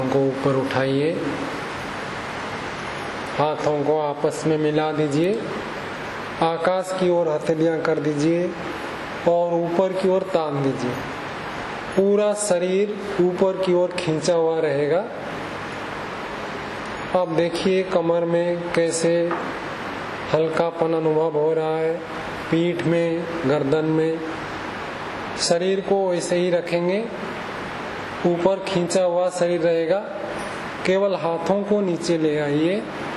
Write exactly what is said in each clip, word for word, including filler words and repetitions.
को ऊपर उठाइए, हाथों को आपस में मिला दीजिए, आकाश की ओर हथेलियां कर दीजिए और ऊपर की ओर तान दीजिए। पूरा शरीर ऊपर की ओर खींचा हुआ रहेगा। अब देखिए कमर में कैसे हल्कापन अनुभव हो रहा है, पीठ में, गर्दन में। शरीर को वैसे ही रखेंगे, ऊपर खींचा हुआ शरीर रहेगा। केवल हाथों को नीचे ले आइए,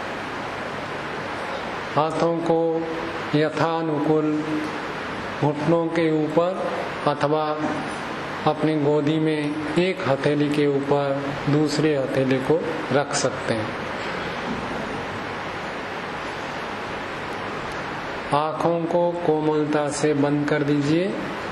हाथों को यथानुकूल घुटनों के ऊपर अथवा अपनी गोदी में एक हथेली के ऊपर दूसरे हथेली को रख सकते हैं। आँखों को कोमलता से बंद कर दीजिए।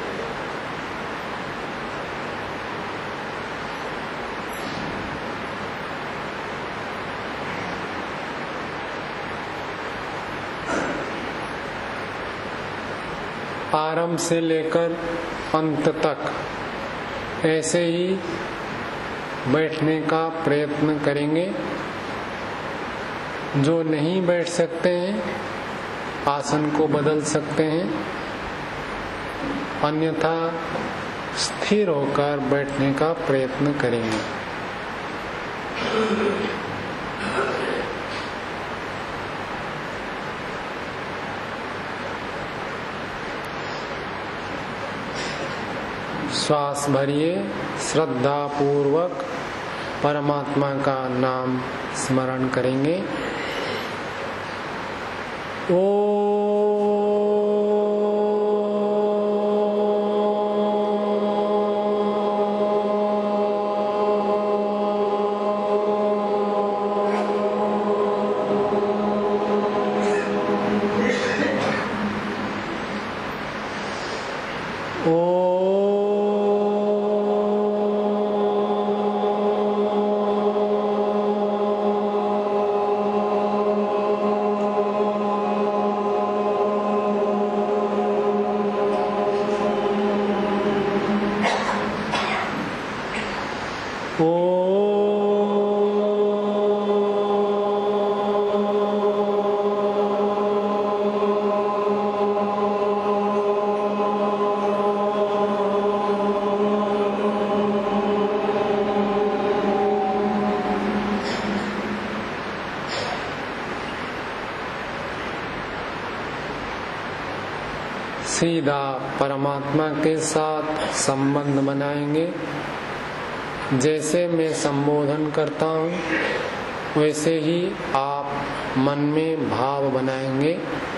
आरंभ से लेकर अंत तक ऐसे ही बैठने का प्रयत्न करेंगे। जो नहीं बैठ सकते हैं आसन को बदल सकते हैं, अन्यथा स्थिर होकर बैठने का प्रयत्न करेंगे। श्वास भरिए, श्रद्धा पूर्वक परमात्मा का नाम स्मरण करेंगे। ओ सीधा परमात्मा के साथ संबंध बनाएंगे। जैसे मैं संबोधन करता हूँ वैसे ही आप मन में भाव बनाएंगे।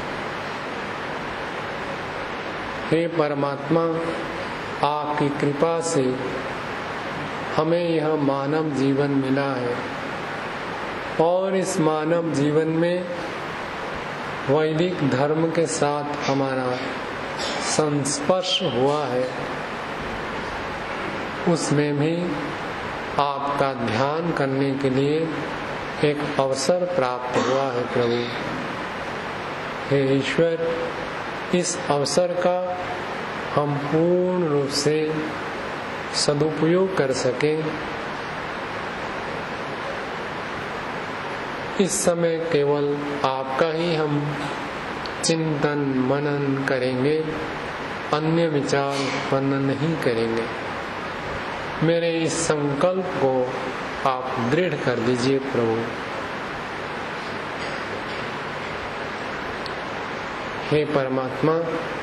हे परमात्मा, आपकी कृपा से हमें यह मानव जीवन मिला है और इस मानव जीवन में वैदिक धर्म के साथ हमारा संस्पर्श हुआ है। उसमें भी आपका ध्यान करने के लिए एक अवसर प्राप्त हुआ है। प्रभु हे ईश्वर, इस अवसर का हम पूर्ण रूप से सदुपयोग कर सकें। इस समय केवल आपका ही हम चिंतन मनन करेंगे, अन्य विचार उत्पन्न नहीं करेंगे। मेरे इस संकल्प को आप दृढ़ कर दीजिए प्रभु। हे परमात्मा,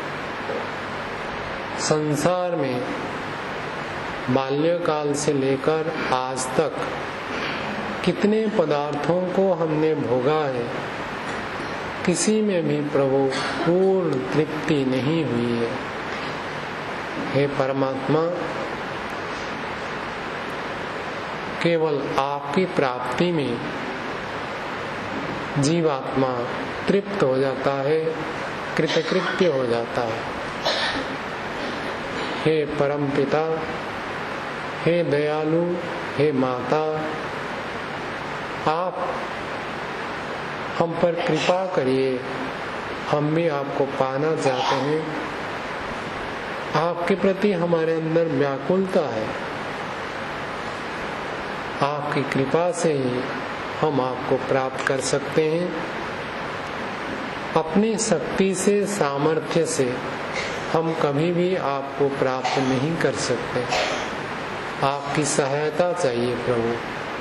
संसार में बाल्यकाल से लेकर आज तक कितने पदार्थों को हमने भोगा है, किसी में भी प्रभु पूर्ण तृप्ति नहीं हुई है। हे परमात्मा, केवल आपकी प्राप्ति में जीवात्मा तृप्त हो जाता है, कृतकृत्य हो जाता है। हे परम पिता, हे दयालु, हे माता, आप हम पर कृपा करिए। हम भी आपको पाना चाहते हैं। आपके प्रति हमारे अंदर व्याकुलता है। आप आपकी कृपा से ही हम आपको प्राप्त कर सकते हैं। अपनी शक्ति से, सामर्थ्य से हम कभी भी आपको प्राप्त नहीं कर सकते। आपकी सहायता चाहिए प्रभु।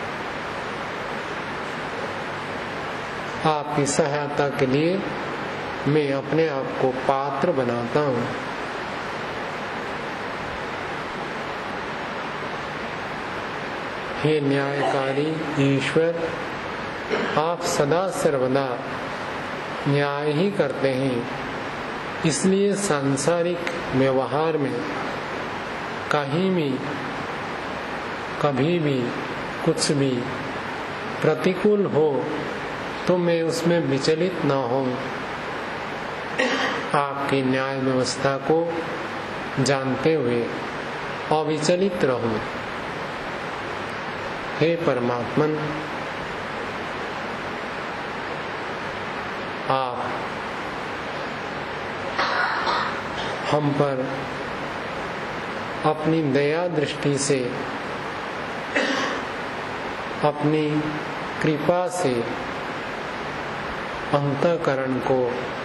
आपकी सहायता के लिए मैं अपने आप को पात्र बनाता हूँ। हे न्यायकारी ईश्वर, आप सदा सर्वदा न्याय ही करते हैं, इसलिए सांसारिक व्यवहार में कहीं भी कभी भी कुछ भी प्रतिकूल हो तो मैं उसमें विचलित न हूँ, आपकी न्याय व्यवस्था को जानते हुए अविचलित रहूं। हे परमात्मन, आप हम पर अपनी दया दृष्टि से, अपनी कृपा से अंतःकरण को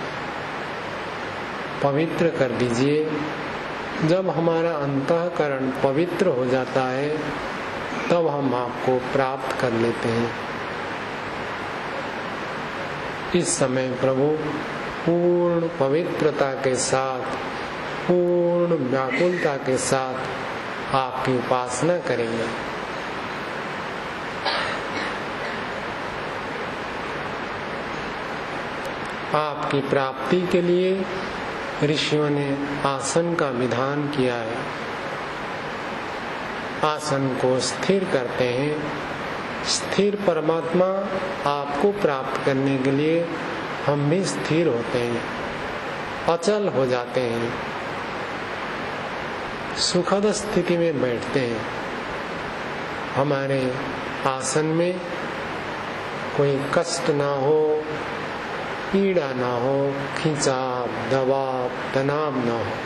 पवित्र कर दीजिए। जब हमारा अंतःकरण पवित्र हो जाता है तब हम आपको प्राप्त कर लेते हैं। इस समय प्रभु पूर्ण पवित्रता के साथ, पूर्ण व्याकुलता के साथ आपकी उपासना करेंगे। आपकी प्राप्ति के लिए ऋषियों ने आसन का विधान किया है। आसन को स्थिर करते हैं। स्थिर परमात्मा आपको प्राप्त करने के लिए हम भी स्थिर होते हैं, अचल हो जाते हैं, सुखद स्थिति में बैठते हैं। हमारे आसन में कोई कष्ट ना हो, पीड़ा ना हो, खिंचाव, दबाव, तनाव ना हो।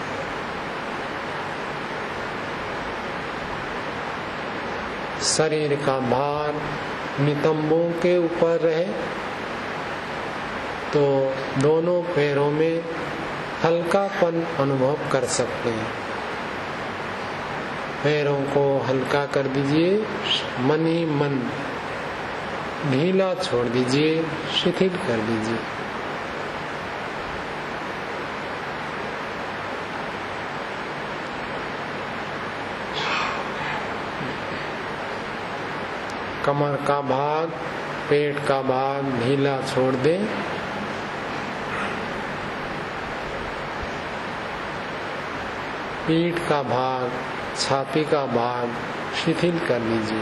शरीर का भार नितंबों के ऊपर रहे तो दोनों पैरों में हल्कापन अनुभव कर सकते हैं। पैरों को हल्का कर दीजिए, मन ही मन ढीला छोड़ दीजिए, शिथिल कर दीजिए। कमर का भाग, पेट का भाग ढीला छोड़ दें। पीठ का भाग, छाती का भाग शिथिल कर लीजिए।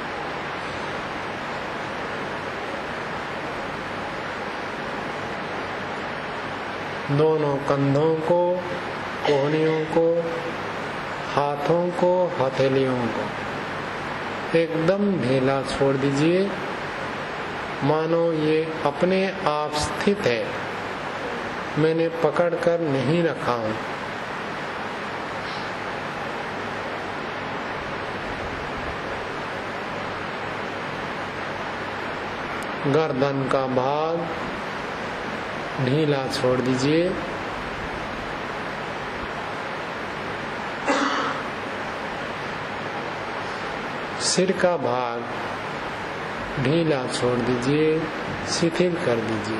दोनों कंधों को, कोहनियों को, हाथों को, हथेलियों को एकदम ढीला छोड़ दीजिए, मानो ये अपने आप स्थित है, मैंने पकड़ कर नहीं रखा हूं। गर्दन का भाग ढीला छोड़ दीजिए। सिर का भाग ढीला छोड़ दीजिए, शिथिल कर दीजिए।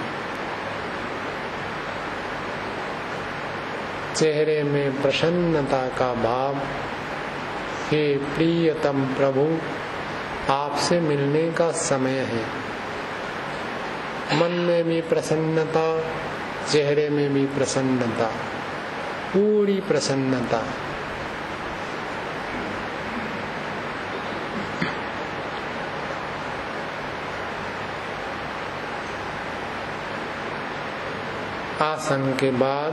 चेहरे में प्रसन्नता का भाव। हे प्रियतम प्रभु, आपसे मिलने का समय है। मन में भी प्रसन्नता, चेहरे में भी प्रसन्नता, पूरी प्रसन्नता। आसन के बाद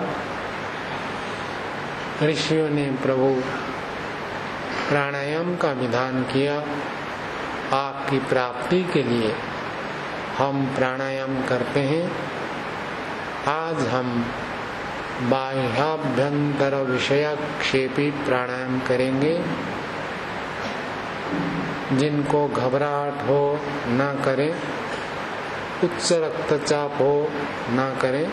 ऋषियों ने प्रभु प्राणायाम का विधान किया। आपकी प्राप्ति के लिए हम प्राणायाम करते हैं। आज हम बाह्याभ्यंतर विषयक्षेपी प्राणायाम करेंगे। जिनको घबराहट हो ना करें, उच्च रक्तचाप हो ना करें,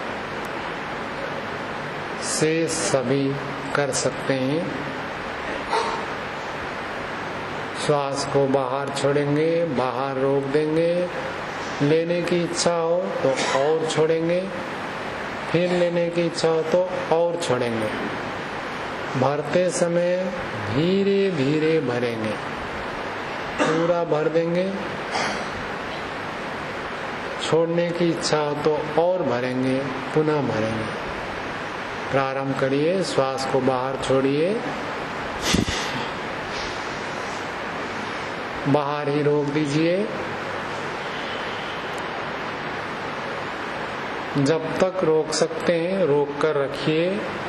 से सभी कर सकते हैं। श्वास को बाहर छोड़ेंगे, बाहर रोक देंगे, लेने की इच्छा हो तो और छोड़ेंगे, फिर लेने की इच्छा हो तो और छोड़ेंगे। भरते समय धीरे धीरे भरेंगे, पूरा भर देंगे। छोड़ने की इच्छा हो तो और भरेंगे, पुनः भरेंगे। प्रारंभ करिए, श्वास को बाहर छोड़िए, बाहर ही रोक दीजिए। जब तक रोक सकते हैं रोक कर रखिए,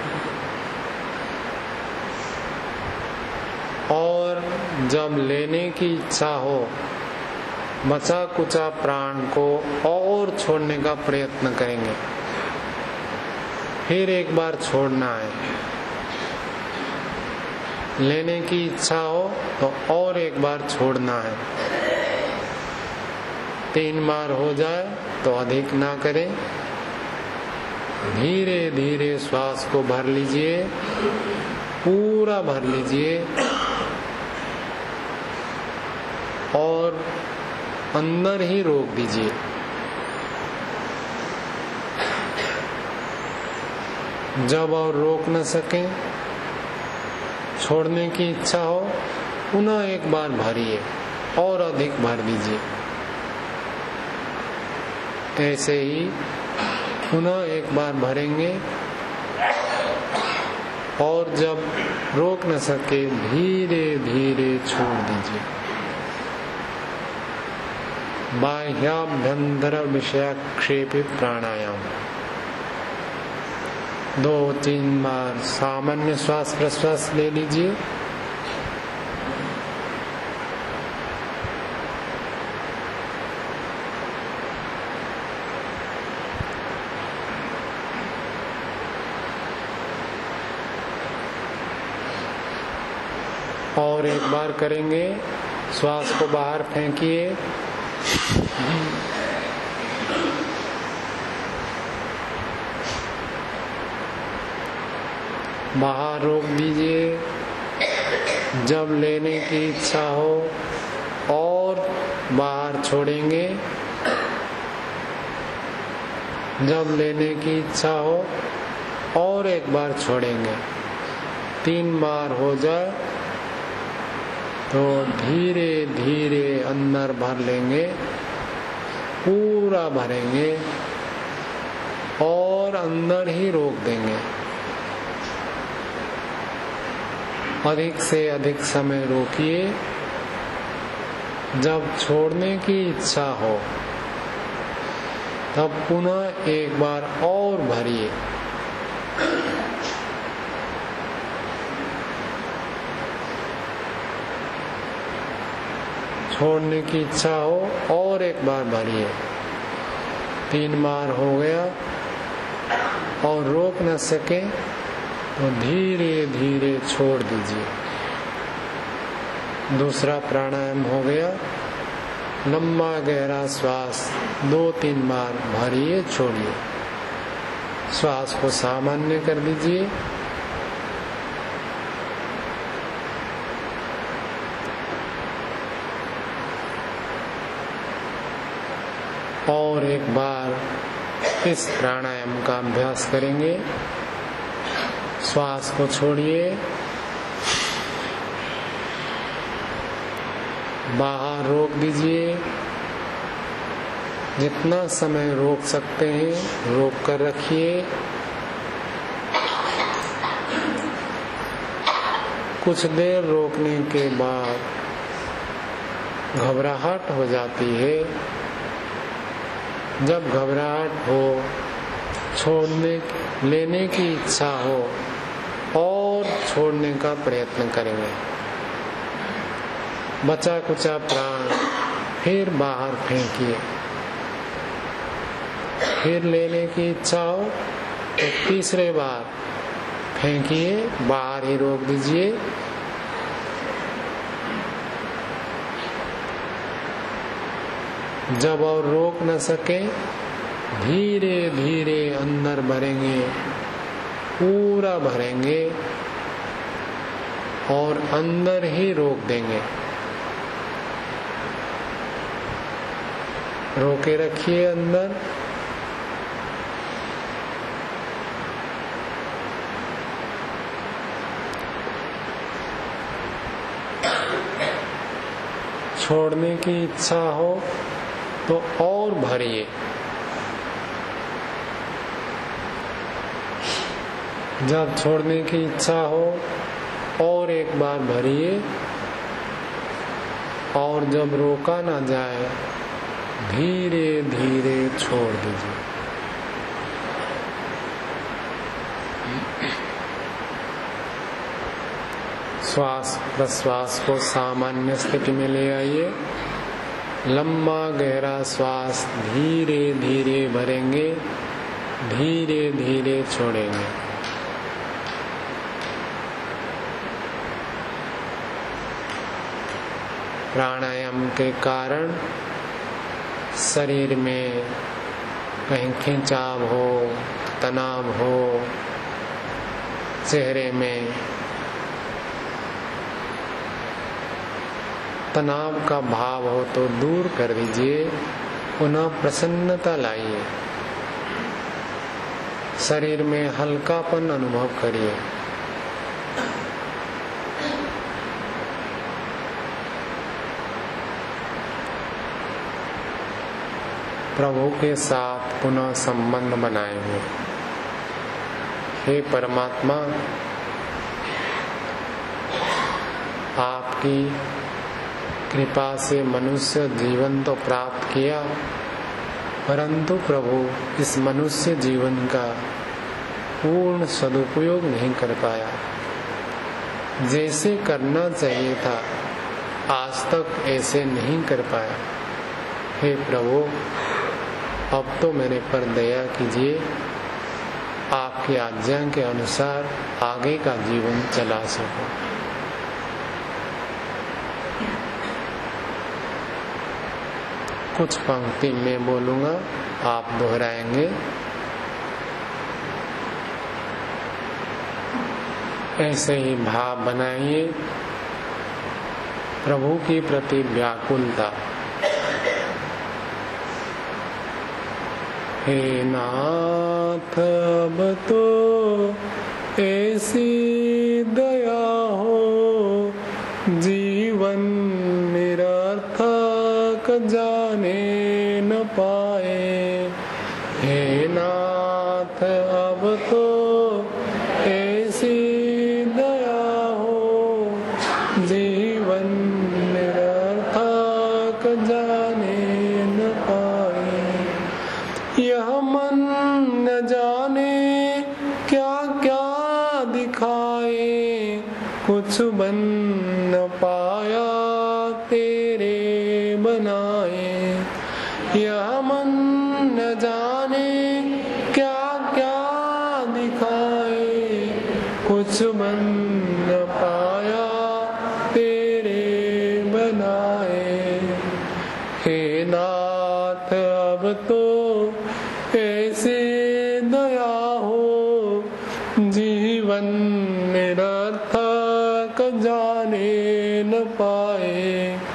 और जब लेने की इच्छा हो बचा कुचा प्राण को और छोड़ने का प्रयत्न करेंगे। फिर एक बार छोड़ना है। लेने की इच्छा हो तो और एक बार छोड़ना है। तीन बार हो जाए तो अधिक ना करें। धीरे धीरे श्वास को भर लीजिए, पूरा भर लीजिए और अंदर ही रोक दीजिए। जब और रोक न सकें, छोड़ने की इच्छा हो, पुनः एक बार भरिए और अधिक भर दीजिए। ऐसे ही पुनः एक बार भरेंगे और जब रोक न सके धीरे धीरे छोड़ दीजिए। बाह्याभ्यंतर विषयाक्षेपी प्राणायाम। दो तीन बार सामान्य श्वास प्रश्वास ले लीजिए। और एक बार करेंगे, श्वास को बाहर फेंकिए, बाहर रोक दीजिए। जब लेने की इच्छा हो और बाहर छोड़ेंगे। जब लेने की इच्छा हो और एक बार छोड़ेंगे। तीन बार हो जाए तो धीरे धीरे अंदर भर लेंगे, पूरा भरेंगे और अंदर ही रोक देंगे। अधिक से अधिक समय रोकिए। जब छोड़ने की इच्छा हो तब पुनः एक बार और भरिए। छोड़ने की इच्छा हो और एक बार भरिए। तीन बार हो गया और रोक न सके तो धीरे धीरे छोड़ दीजिए। दूसरा प्राणायाम हो गया। लंबा गहरा श्वास दो तीन बार भरिए, छोड़िए। श्वास को सामान्य कर दीजिए। और एक बार इस प्राणायाम का अभ्यास करेंगे। श्वास को छोड़िए, बाहर रोक दीजिए। जितना समय रोक सकते हैं रोक कर रखिए। कुछ देर रोकने के बाद घबराहट हो जाती है। जब घबराहट हो, छोड़ने लेने की इच्छा हो और छोड़ने का प्रयत्न करेंगे। बचा कुचा प्राण फिर बाहर फेंकिए। फिर लेने की इच्छा हो तो तीसरे बार फेंकिए, बाहर ही रोक दीजिए। जब और रोक न सके धीरे धीरे अंदर भरेंगे, पूरा भरेंगे और अंदर ही रोक देंगे। रोके रखिए अंदर। छोड़ने की इच्छा हो तो और भरिए। जब छोड़ने की इच्छा हो और एक बार भरिए, और जब रोका ना जाए धीरे धीरे छोड़ दीजिए। श्वास प्रश्वास को सामान्य स्थिति में ले आइए। लंबा गहरा श्वास धीरे धीरे भरेंगे, धीरे धीरे छोड़ेंगे। प्राणायाम के कारण शरीर में कहीं खिंचाव हो, तनाव हो, चेहरे में तनाव का भाव हो तो दूर कर दीजिए, पुनः प्रसन्नता लाइए। शरीर में हल्कापन अनुभव करिए। प्रभु के साथ पुनः संबंध बनाएंगे। हे परमात्मा, आपकी कृपा से मनुष्य जीवन तो प्राप्त किया, परंतु प्रभु इस मनुष्य जीवन का पूर्ण सदुपयोग नहीं कर पाया। जैसे करना चाहिए था आज तक ऐसे नहीं कर पाया। हे प्रभु, अब तो मेरे पर दया कीजिए, आपकी आज्ञा के अनुसार आगे का जीवन चला सकूं। कुछ पंक्ति में बोलूंगा, आप दोहराएंगे। ऐसे ही भाव बनाइए, प्रभु की प्रति व्याकुलता। हे नाथ, अब तो ऐसी दया हो, जीवन निरर्थक जाने न पाए। हे नाथ, अब तो ऐसी दया हो, जीवन निरर्थक जाने न पाए। यह मन न जाने क्या क्या दिखाए, कुछ बन न पाया तेरे बनाए। यह मन न जाने क्या क्या दिखाए, कुछ बन न पाया तेरे बनाए। हे नाथ, अब तो ऐसे दया हो, जीवन निरर्थक जाने न पाए।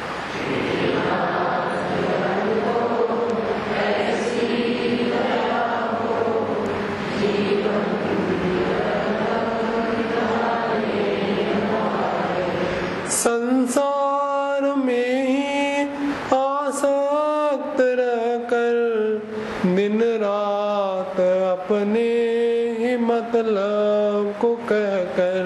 संसार में ही आसक्त रहकर दिन रात अपने ही मतलब को कहकर,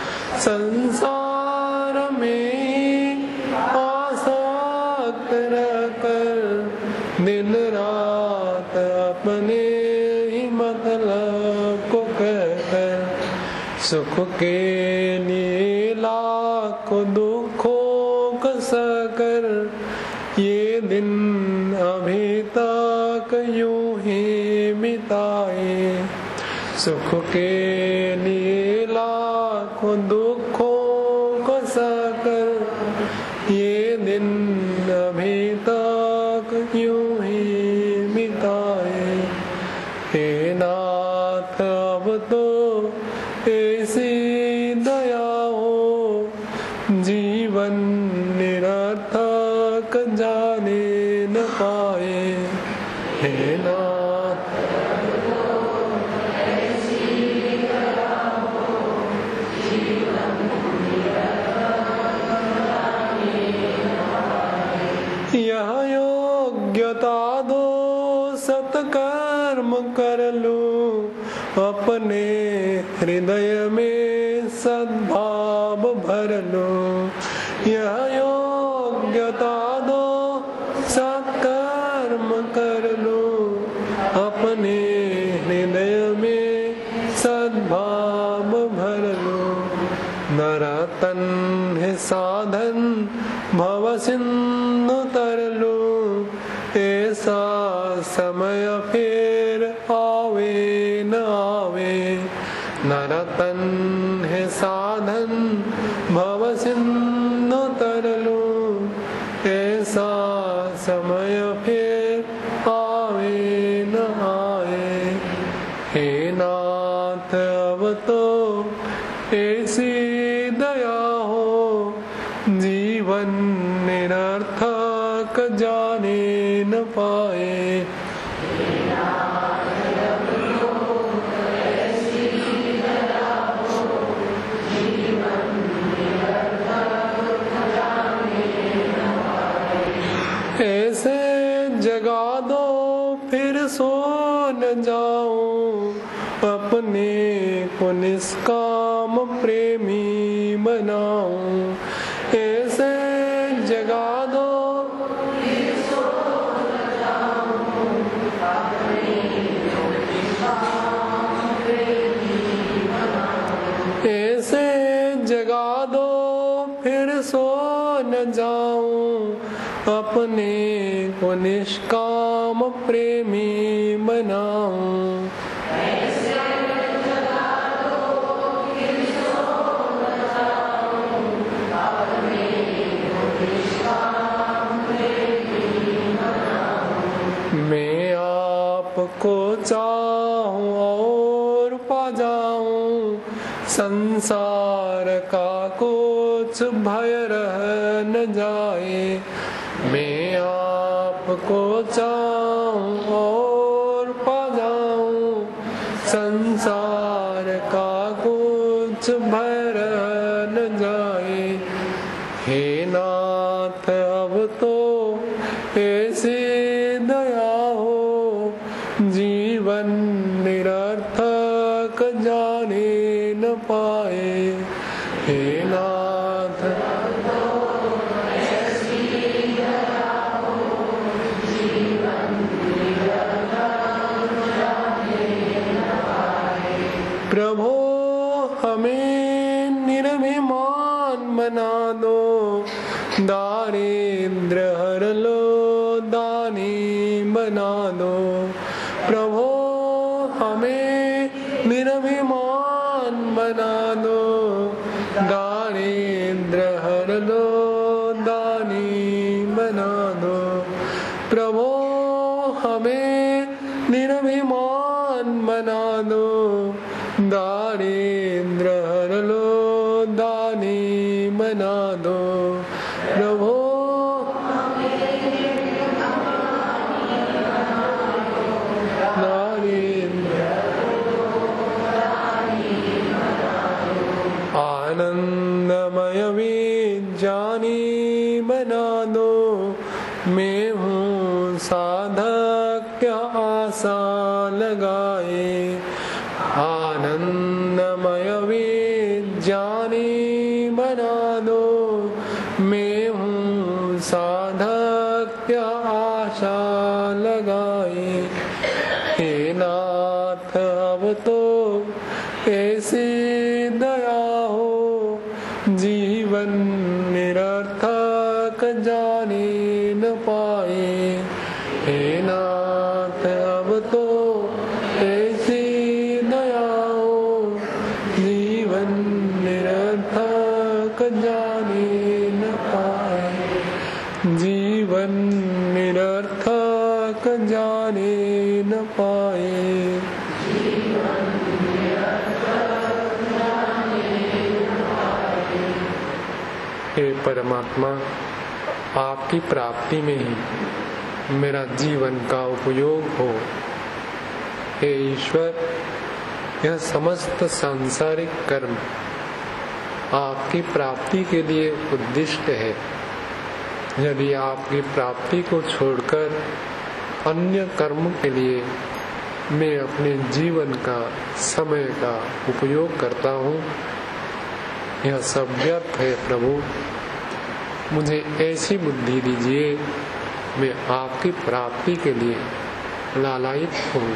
संसार में ही आसक्त रहकर दिन रात अपने ही मतलब को कहकर, सुख के लिए लाखों दुखों का सहकर, ये दिन अभी तक यूं ही बिताए। सुख के लिए लाखों दुखों को सहकर, ये दिन अभी तक यूं ही बिताए। हे नाथ अब तो ऐसी दया हो, जीवन निरर्थक जाने न पाए। हे नाथ यह योग्यता दो सत्कर्म कर लूं, अपने हृदय में सद्भाव भर लूं। यह योग्यता दो सत्कर्म कर लूं, अपने हृदय में सद्भाव भर लूं। नरातन है साधन भव सिंधु तर लूं, ऐसा समय फिर आवे न आवे। नरातन है साधन भव सिंधु तर लूं, ऐसा समय फिर आवे न आए। हे नाथ अब तो ऐसी दया हो, जीवन निरर्थक जाने न पाए। ऐसे जगा दो फिर सो न जाऊं, अपने को निष्काम प्रेमी बनाऊं। ऐसे जगा दो फिर सो न जाऊं, अपने को निष्काम प्रेमी बनाऊं। ऐसे जगा दो फिर सो न जाऊं, अपने को निष्काम प्रेमी बनाऊं। मैं आपको चाहूं और पा जाऊं, संसार का कुछ भय रह न जाए। मैं आपको चाहूं और पा जाऊं, संसार का कुछ भय रह न जाए। हे नाथ अब तो ऐसी दया हो, जीवन निरर्थक जाने न पाए। हे नाथ ऐसी दया हो, जीवन निरर्थक जाने न पाए। प्रभो हमें निर्भिमान बना दो, दारिद्र हर लो दानी बना दो। प्रभो हमें निर्भिमान बना दो, दारिद्र हर लो दानी बना दो। प्रभो हमें निर्भिमान बना दो, दारिद्र हर लो दानी बना दो। प्रभो आनंदमय विज्ञानी बना दो, मैं हूँ साधक क्या आशा लगाए। आनंदमय विज्ञानी बना दो, मैं हूँ साधक क्या आशा लगाए। हे नाथ अब तो ऐसी दया हो, जीवन निरर्थक जाने न पाए। हे नाथ अब तो ऐसी दया हो, जीवन निरर्थक जाने न पाए। जीवन निरर्थक निरर्थक जाने न पाए। हे परमात्मा, आपकी प्राप्ति में ही मेरा जीवन का उपयोग हो। हे ईश्वर, यह समस्त सांसारिक कर्म आपकी प्राप्ति के लिए उद्दिष्ट है। यदि आपकी प्राप्ति को छोड़कर अन्य कर्म के लिए मैं अपने जीवन का समय का उपयोग करता हूँ, यह सब व्यर्थ है। प्रभु, मुझे ऐसी बुद्धि दीजिए, मैं आपकी प्राप्ति के लिए लालायित हूँ।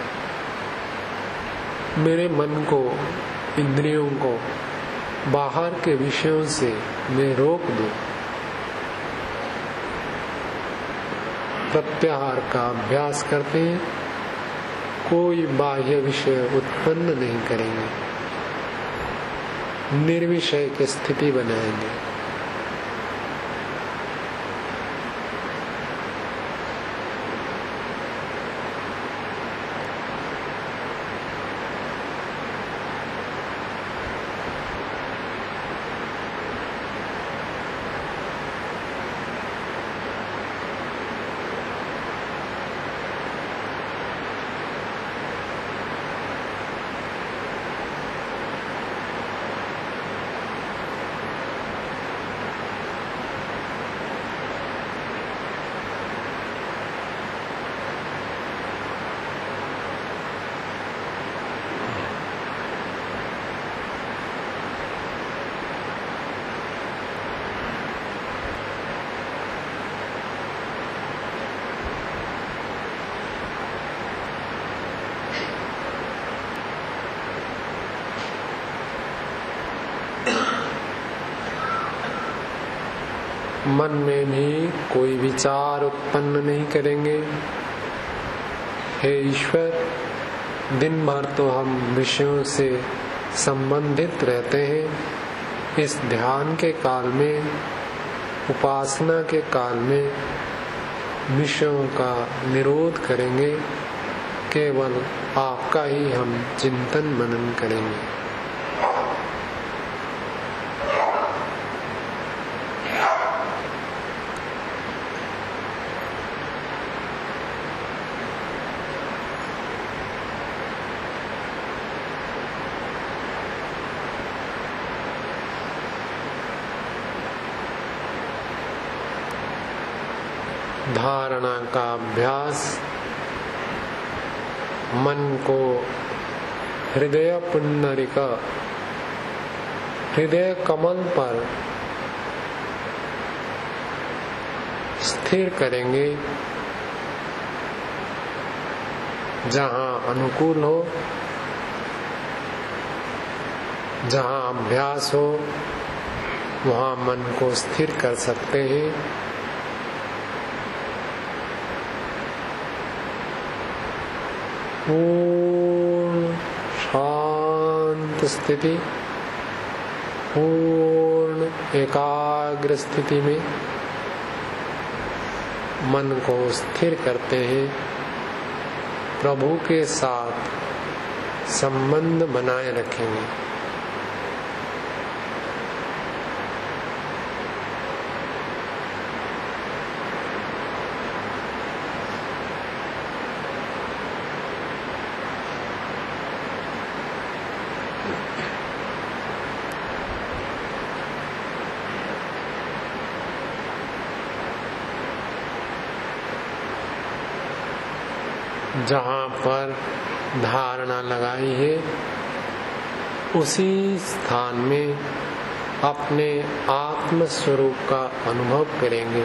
मेरे मन को, इंद्रियों को बाहर के विषयों से मैं रोक दूं। प्रत्याहार का अभ्यास करते हैं, कोई बाह्य विषय उत्पन्न नहीं करेंगे, निर्विषय की स्थिति बनाएंगे। मन में भी कोई विचार उत्पन्न नहीं करेंगे। हे ईश्वर, दिन भर तो हम विषयों से संबंधित रहते हैं। इस ध्यान के काल में, उपासना के काल में विषयों का निरोध करेंगे। केवल आपका ही हम चिंतन मनन करेंगे। धारणा का अभ्यास मन को हृदय पुंडरीका, हृदय कमल पर स्थिर करेंगे। जहाँ अनुकूल हो, जहाँ अभ्यास हो, वहाँ मन को स्थिर कर सकते हैं। पूर्ण शांत स्थिति, पूर्ण एकाग्र स्थिति में मन को स्थिर करते हैं। प्रभु के साथ संबंध बनाए रखेंगे। जहाँ पर धारणा लगाई है, उसी स्थान में अपने आत्म स्वरूप का अनुभव करेंगे।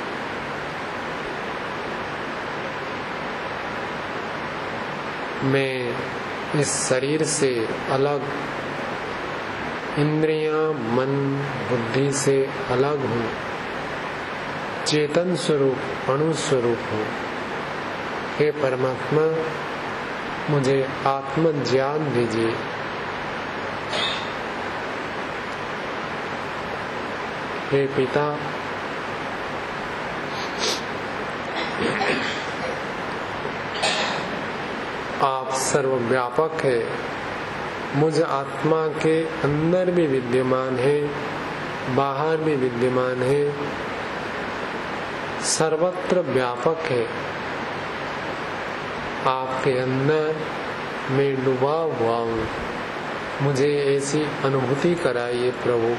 मैं इस शरीर से अलग, इंद्रियां, मन, बुद्धि से अलग हूँ, चेतन स्वरूप, अणु स्वरूप हूँ। हे परमात्मा, मुझे आत्म ज्ञान दीजिए। हे पिता, सर्वव्यापक है, मुझ आत्मा के अंदर भी विद्यमान है, बाहर भी विद्यमान है, सर्वत्र व्यापक है। आपके अंदर मैं डूबा हुआ हूँ, मुझे ऐसी अनुभूति कराइए प्रभु।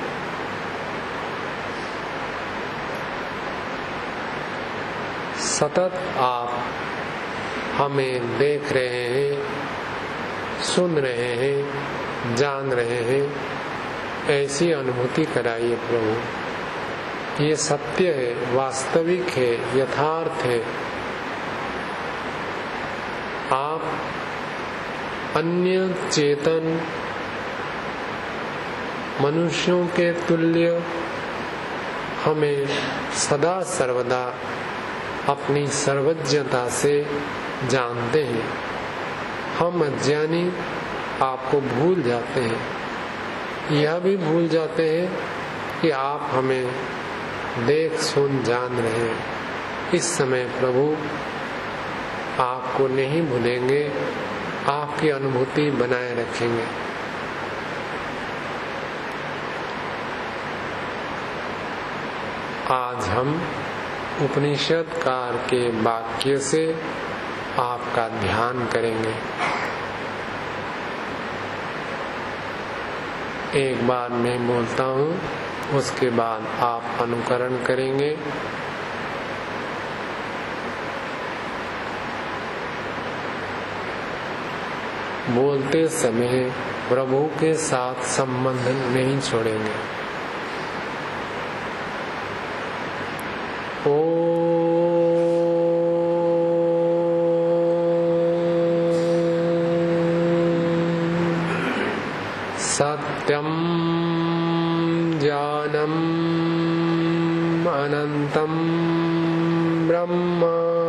सतत आप हमें देख रहे हैं, सुन रहे हैं, जान रहे हैं, ऐसी अनुभूति कराइए प्रभु। ये सत्य है, वास्तविक है, यथार्थ है। आप अन्य चेतन मनुष्यों के तुल्य हमें सदा सर्वदा अपनी सर्वज्ञता से जानते हैं। हम अज्ञानी आपको भूल जाते हैं, यह भी भूल जाते हैं कि आप हमें देख सुन जान रहे हैं। इस समय प्रभु आपको नहीं भूलेंगे, आपकी अनुभूति बनाए रखेंगे। आज हम उपनिषद कार के वाक्य से आपका ध्यान करेंगे। एक बार मैं बोलता हूँ, उसके बाद आप अनुकरण करेंगे। बोलते समय प्रभु के साथ संबंध नहीं छोड़ेंगे। ओ सत्यम ज्ञानम अनंतम ब्रह्म।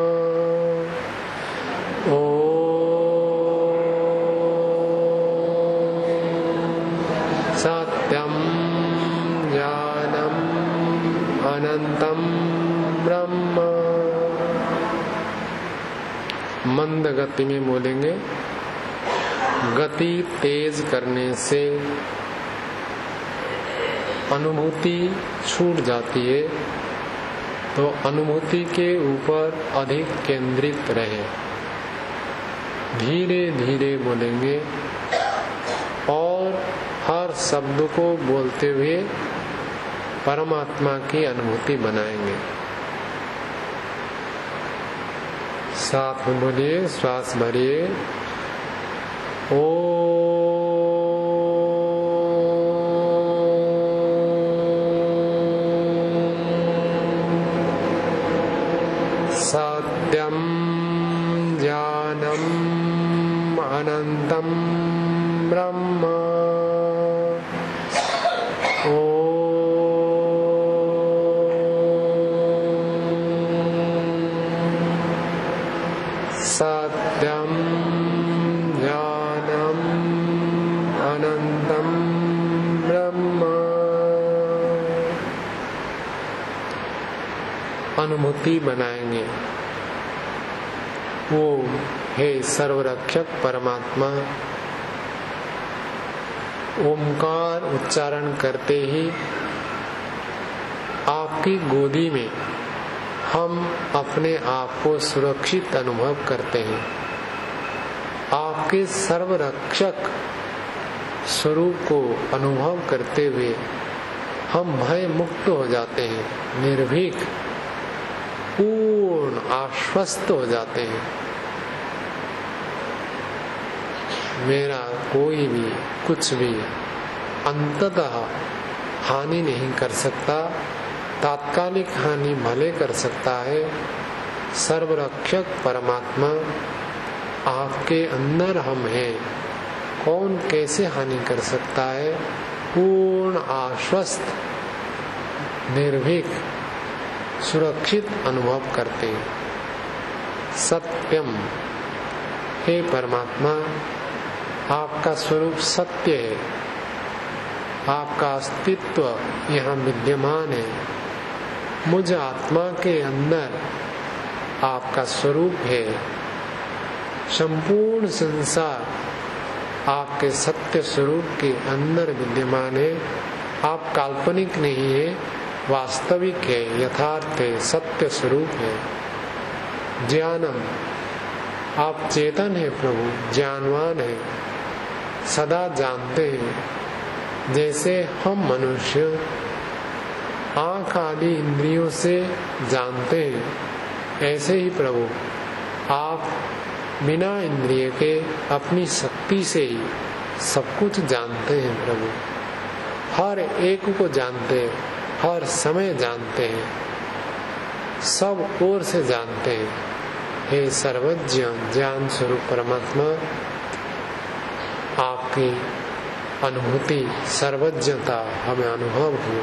ओ सत्यम ज्ञानम अनंतम ब्रह्म। मंद गति में बोलेंगे। गति तेज करने से अनुभूति छूट जाती है, तो अनुभूति के ऊपर अधिक केंद्रित रहे। धीरे धीरे बोलेंगे और हर शब्द को बोलते हुए परमात्मा की अनुभूति बनाएंगे। साथ में बोलिए, श्वास भरिए। ओ सत्यम ज्ञानम अनंतम ब्रह्म। ओ सत्यम ज्ञानम अनंतम ब्रह्म। अनुभूति बनाएंगे। वो हे सर्वरक्षक परमात्मा, ओमकार उच्चारण करते ही आपकी गोदी में हम अपने आप को सुरक्षित अनुभव करते हैं। आपके सर्वरक्षक स्वरूप को अनुभव करते हुए हम भय मुक्त हो जाते हैं, निर्भीक पूर्ण आश्वस्त हो जाते हैं। मेरा कोई भी कुछ भी अंततः हानि नहीं कर सकता, तात्कालिक हानि भले कर सकता है। सर्वरक्षक परमात्मा आपके अंदर हम हैं, कौन कैसे हानि कर सकता है। पूर्ण आश्वस्त निर्भीक सुरक्षित अनुभव करते हैं। सत्यम, हे परमात्मा, आपका स्वरूप सत्य है, आपका अस्तित्व यहाँ विद्यमान है। मुझ आत्मा के अंदर आपका स्वरूप है, संपूर्ण संसार आपके सत्य स्वरूप के अंदर विद्यमान है। आप काल्पनिक नहीं है, वास्तविक है, यथार्थ है, सत्य स्वरूप है। ज्ञानम, आप चेतन है प्रभु, ज्ञानवान है, सदा जानते हैं। जैसे हम मनुष्य आँख आदि इंद्रियों से जानते हैं, ऐसे ही प्रभु आप बिना इंद्रिय के अपनी शक्ति से ही सब कुछ जानते हैं। प्रभु हर एक को जानते हैं, हर समय जानते हैं, सब ओर से जानते हैं। हे सर्वज्ञ ज्ञान स्वरूप परमात्मा, आपकी अनुभूति सर्वज्ञता हमें अनुभव हो।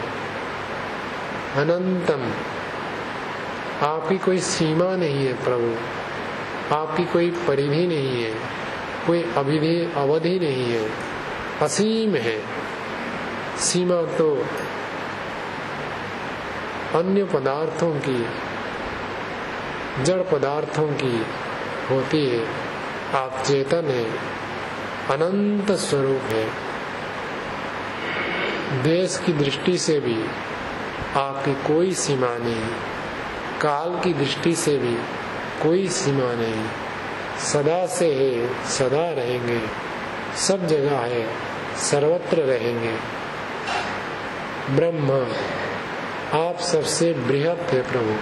अनंतम, आपकी कोई सीमा नहीं है प्रभु, आपकी कोई परिधि नहीं है, कोई अविधि अवधि नहीं है, असीम है। सीमा तो अन्य पदार्थों की, जड़ पदार्थों की होती है। आप चेतन है, अनंत स्वरूप है। देश की दृष्टि से भी आपकी कोई सीमा नहीं, काल की दृष्टि से भी कोई सीमा नहीं। सदा से है, सदा रहेंगे, सब जगह है, सर्वत्र रहेंगे। ब्रह्म, आप सबसे बृहत है प्रभु,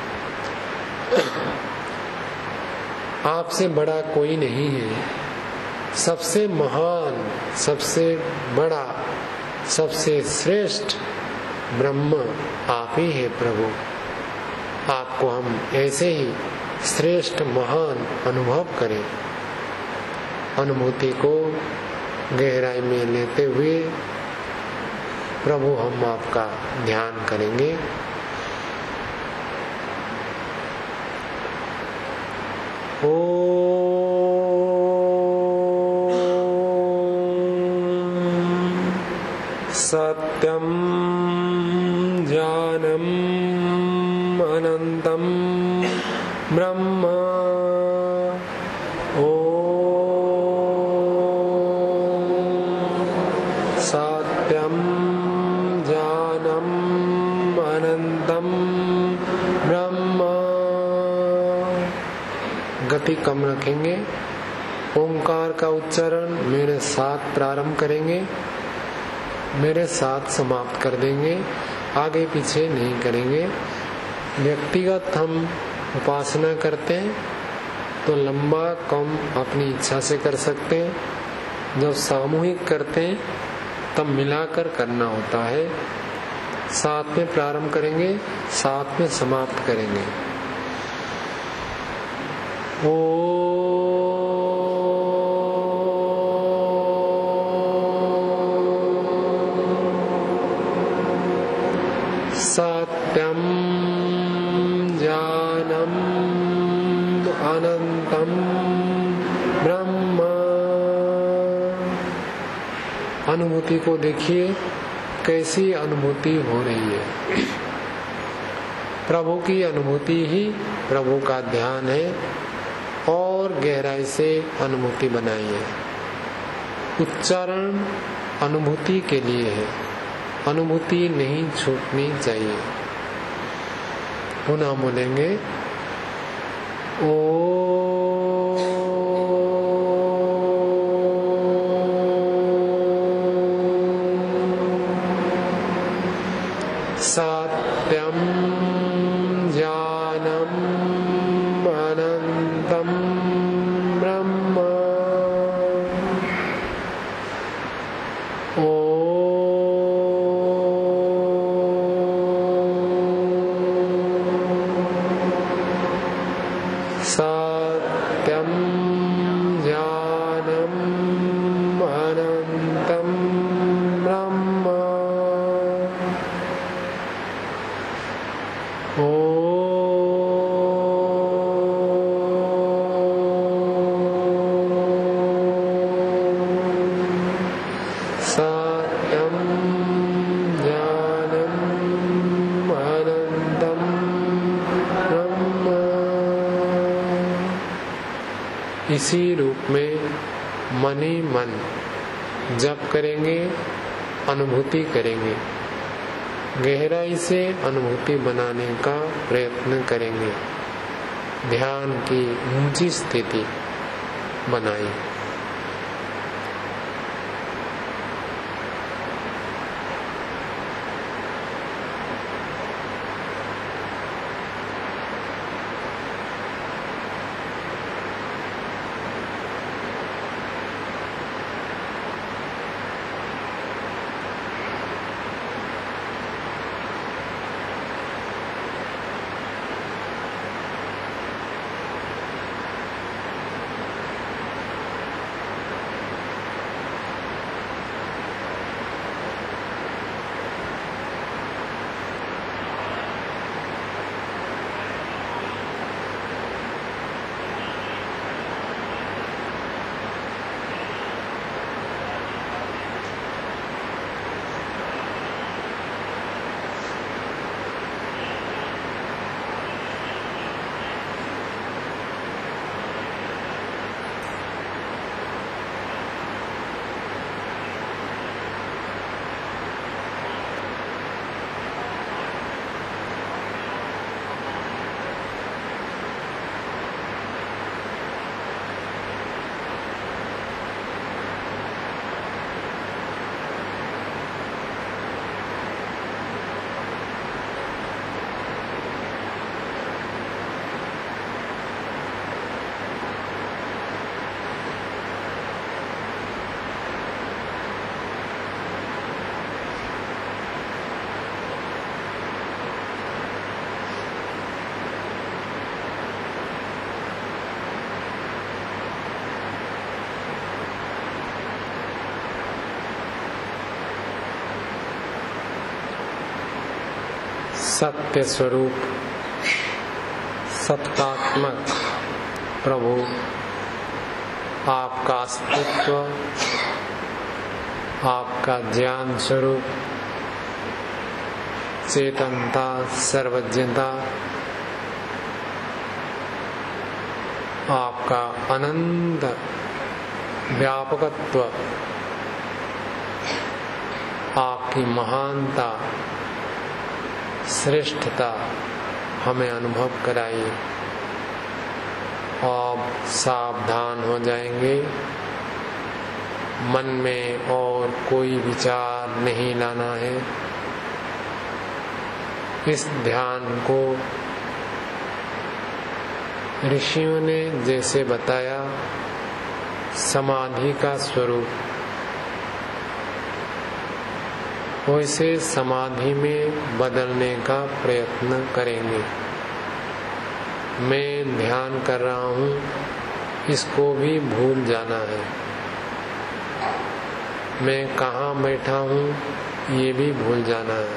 आपसे बड़ा कोई नहीं है। सबसे महान, सबसे बड़ा, सबसे श्रेष्ठ ब्रह्म आप ही है प्रभु। आपको हम ऐसे ही श्रेष्ठ महान अनुभव करें। अनुभूति को गहराई में लेते हुए प्रभु हम आपका ध्यान करेंगे। ओ सत्यम ज्ञानम अनंतम ब्रह्म। ओ सत्यम ज्ञानम अनंतम ब्रह्म। गति कम रखेंगे। ओंकार का उच्चारण मेरे साथ प्रारंभ करेंगे, मेरे साथ समाप्त कर देंगे, आगे पीछे नहीं करेंगे। व्यक्तिगत हम उपासना करते हैं तो लंबा कम अपनी इच्छा से कर सकते हैं। जब सामूहिक करते हैं तब मिलाकर करना होता है। साथ में प्रारंभ करेंगे, साथ में समाप्त करेंगे। ओ सत्यम ज्ञानम अनंतम ब्रह्म। अनुभूति को देखिए कैसी अनुभूति हो रही है। प्रभु की अनुभूति ही प्रभु का ध्यान है और गहराई से अनुभूति बनाइए। उच्चारण अनुभूति के लिए है, अनुभूति नहीं छूटनी चाहिए। पुनः बोलेंगे ओ सत्यम ज्ञानम अनंतम ब्रह्म। ओ सत्यम ज्ञानम अनंतम ब्रह्म। ओ सत्यम ज्ञानम अनंतम ब्रह्म। इसी रूप में मन ही मन जप करेंगे, अनुभूति करेंगे, गहराई से अनुभूति बनाने का प्रयत्न करेंगे, ध्यान की ऊंची स्थिति बनाई। सत्य स्वरूप सत्तात्मक प्रभु आपका अस्तित्व, आपका ज्ञान स्वरूप, चेतनता, सर्वज्ञता, आपका अनंत व्यापकत्व, आपकी महानता, श्रेष्ठता हमें अनुभव कराइए। अब सावधान हो जाएंगे, मन में और कोई विचार नहीं लाना है। इस ध्यान को ऋषियों ने जैसे बताया समाधि का स्वरूप, वैसे समाधि में बदलने का प्रयत्न करेंगे। मैं ध्यान कर रहा हूँ, इसको भी भूल जाना है। मैं कहाँ बैठा हूँ, ये भी भूल जाना है।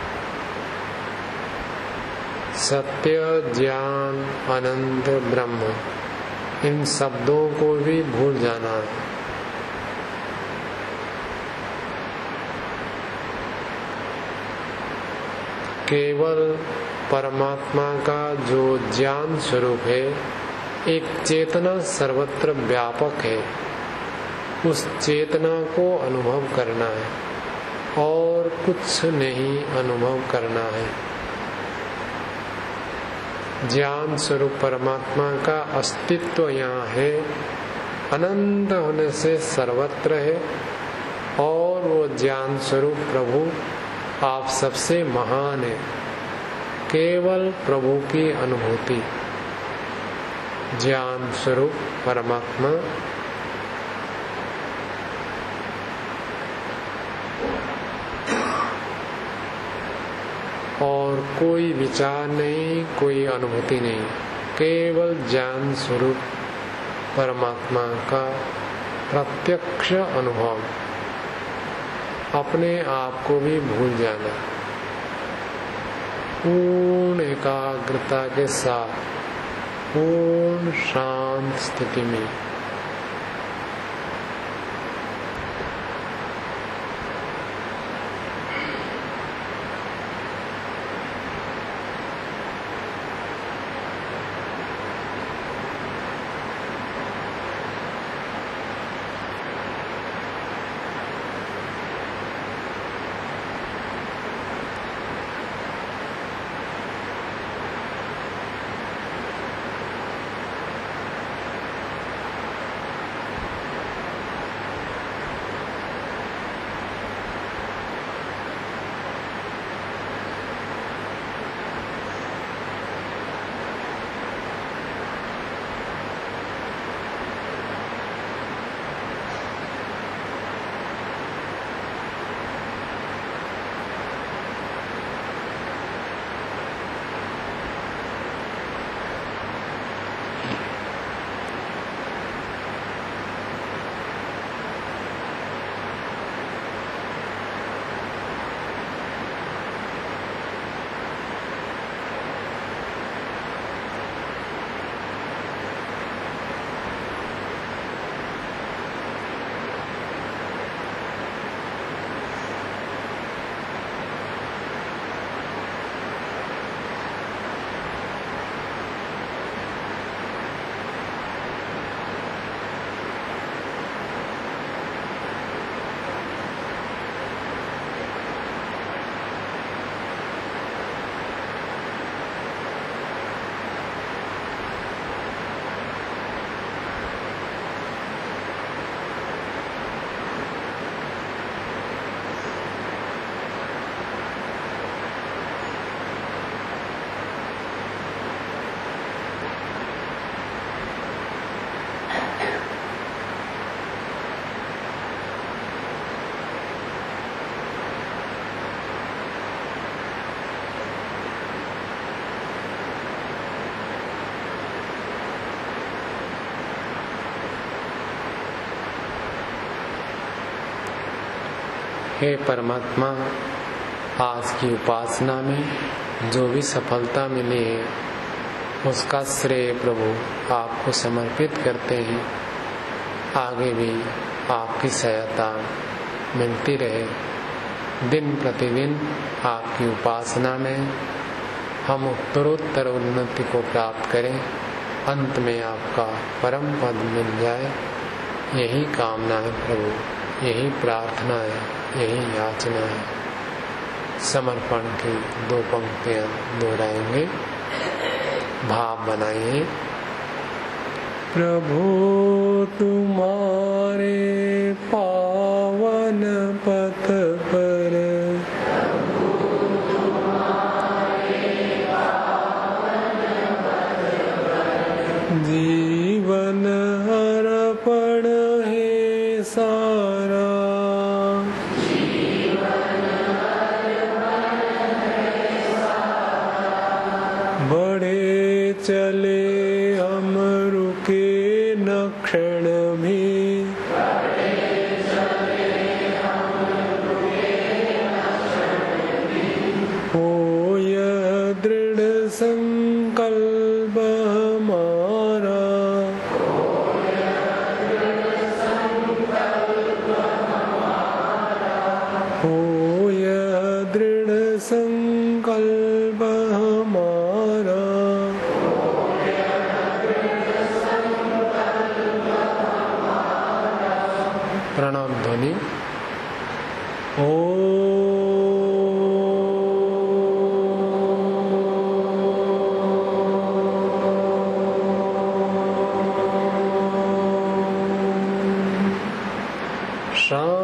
सत्य, ज्ञान, अनंत ब्रह्म, इन शब्दों को भी भूल जाना है। केवल परमात्मा का जो ज्ञान स्वरूप है, एक चेतना सर्वत्र व्यापक है, उस चेतना को अनुभव करना है और कुछ नहीं अनुभव करना है। ज्ञान स्वरूप परमात्मा का अस्तित्व यहाँ है, अनंत होने से सर्वत्र है, और वो ज्ञान स्वरूप प्रभु आप सबसे महान है। केवल प्रभु की अनुभूति, ज्ञान स्वरूप परमात्मा और कोई विचार नहीं, कोई अनुभूति नहीं, केवल ज्ञान स्वरूप परमात्मा का प्रत्यक्ष अनुभव। अपने आप को भी भूल जाना, पूर्ण एकाग्रता के साथ, पूर्ण शांत स्थिति में। हे परमात्मा, आज की उपासना में जो भी सफलता मिली है उसका श्रेय प्रभु आपको समर्पित करते हैं। आगे भी आपकी सहायता मिलती रहे। दिन प्रतिदिन आपकी उपासना में हम उत्तरोत्तर उन्नति को प्राप्त करें, अंत में आपका परम पद मिल जाए, यही कामना है प्रभु, यही प्रार्थना है, यही याचना है। समर्पण की दो पंक्तियां दोहराएंगे, भाव बनाइए। प्रभु तुम्हारे पावन पथ पर जीवन अर्पण है सारा, बढ़े चले हम रुके न क्षण भी, हो यह दृढ़ संकल्प हमारा, हो यह दृढ़ संकल्प हमारा। प्रणव ध्वनि। ओ शांति।